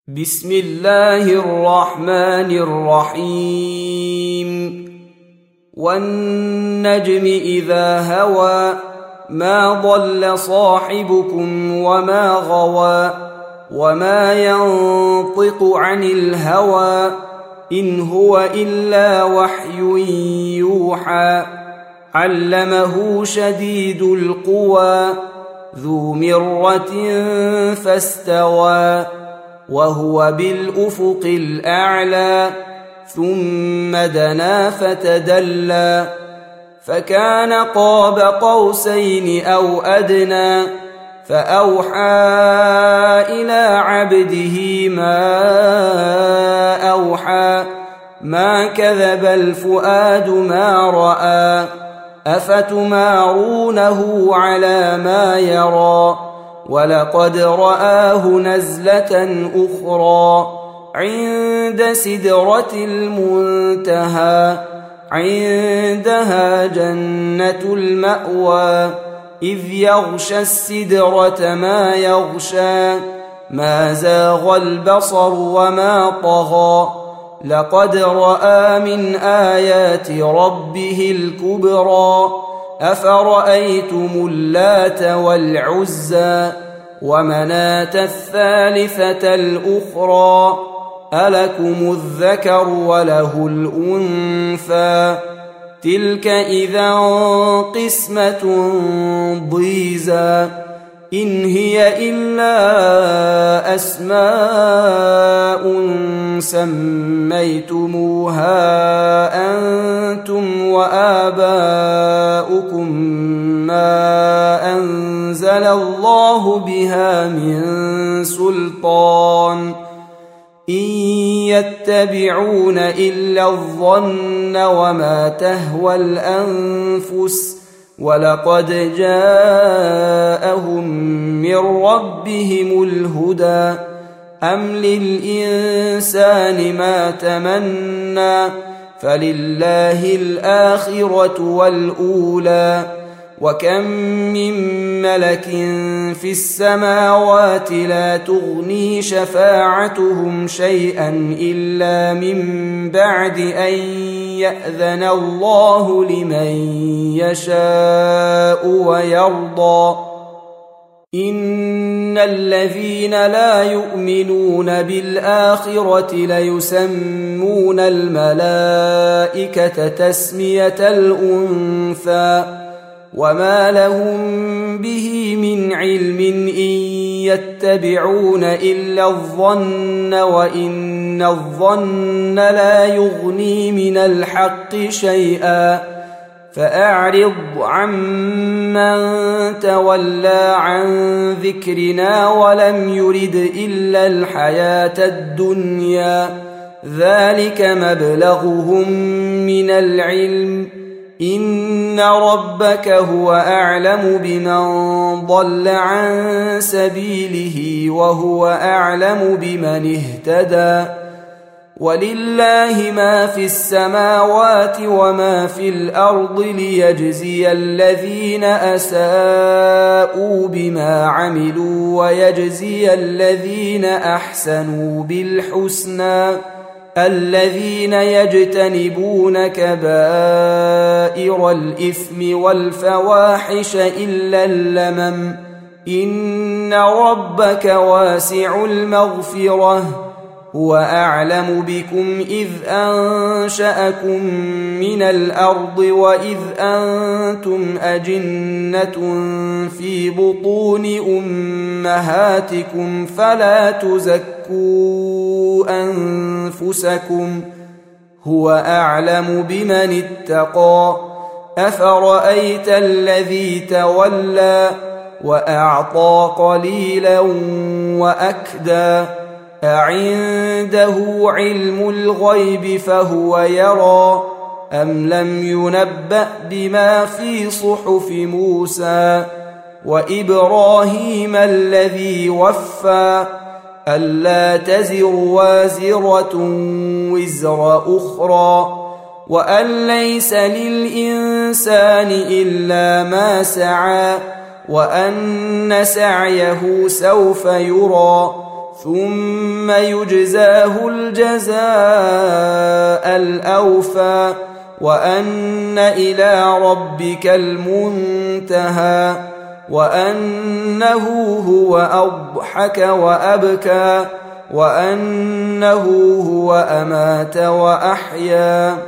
بسم الله الرحمن الرحيم والنجم إذا هوى ما ضل صاحبكم وما غوى وما ينطق عن الهوى إن هو إلا وحي يوحى علمه شديد القوى ذو مرة فاستوى وهو بالأفق الأعلى ثم دنا فتدلى فكان قاب قوسين أو أدنى فأوحى إلى عبده ما أوحى ما كذب الفؤاد ما رأى أفتمارونه على ما يرى ولقد رآه نزلة أخرى عند سدرة المنتهى عندها جنة المأوى إذ يغشى السدرة ما يغشى ما زاغ البصر وما طغى لقد رأى من آيات ربه الكبرى أفرأيتم اللات والعزى ومناة الثالثة الأخرى ألكم الذكر وله الأنثى تلك إذا قسمة ضيزى إن هي إلا أسماء سميتموها أنتم وآباؤكم ما أنزل الله بها من سلطان إن يتبعون إلا الظن وما تهوى الأنفس ولقد جاءهم من ربهم الهدى أم للإنسان ما تمنى فلله الآخرة والأولى وكم من ملك في السماوات لا تغني شفاعتهم شيئا إلا من بعد أن يأذن الله لمن يشاء ويرضى إن الذين لا يؤمنون بالآخرة ليسمون الملائكة تسمية الأنثى وما لهم به من علم إن يتبعون إلا الظن وإن الظن لا يغني من الحق شيئا فأعرض عمن تولى عن ذكرنا ولم يرد إلا الحياة الدنيا ذلك مبلغهم من العلم إن ربك هو أعلم بمن ضل عن سبيله وهو أعلم بمن اهتدى ولله ما في السماوات وما في الأرض ليجزي الذين أساءوا بما عملوا ويجزي الذين أحسنوا بالحسنى الذين يجتنبون كبائر الإثم والفواحش إلا اللمم إن ربك واسع المغفرة هو أعلم بكم إذ أنشأكم من الأرض وإذ أنتم أجنة في بطون أمهاتكم فلا تزكوا أنفسكم هو أعلم بمن اتقى أفرأيت الذي تولى وأعطى قليلا وأكدى أعنده علم الغيب فهو يرى أم لم ينبأ بما في صحف موسى وإبراهيم الذي وفى ألا تزر وازرة وزر أخرى وأن ليس للإنسان إلا ما سعى وأن سعيه سوف يرى ثم يجزاه الجزاء الأوفى وأن إلى ربك المنتهى وأنه هو أضحك وأبكى وأنه هو أمات وأحيا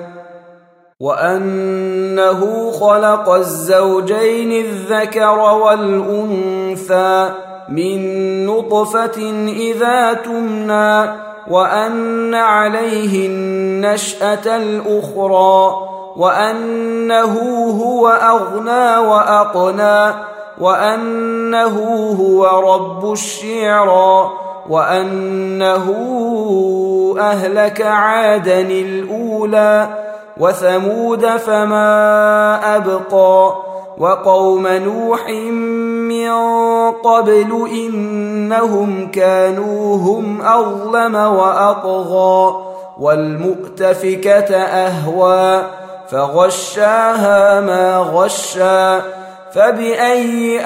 وأنه خلق الزوجين الذكر والأنثى من نطفة إذا تمنى وأن عليه النشأة الأخرى وأنه هو أغنى وأقنى وأنه هو رب الشعرى وأنه أهلك عادا الأولى وثمود فما أبقى وقوم نوح من قبل إنهم كانوا هم أظلم وأطغى والمؤتفكة أهوى فغشاها ما غشى فبأي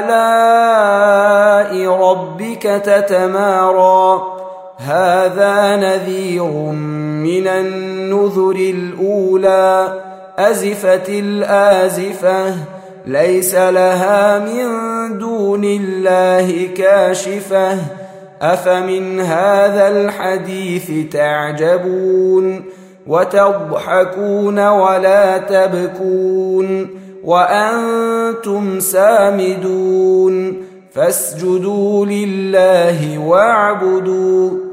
آلاء ربك تتمارى هذا نذير من النذر الأولى أزفت الآزفة ليس لها من دون الله كاشفة أفمن هذا الحديث تعجبون وتضحكون ولا تبكون وأنتم سامدون فاسجدوا لله واعبدوا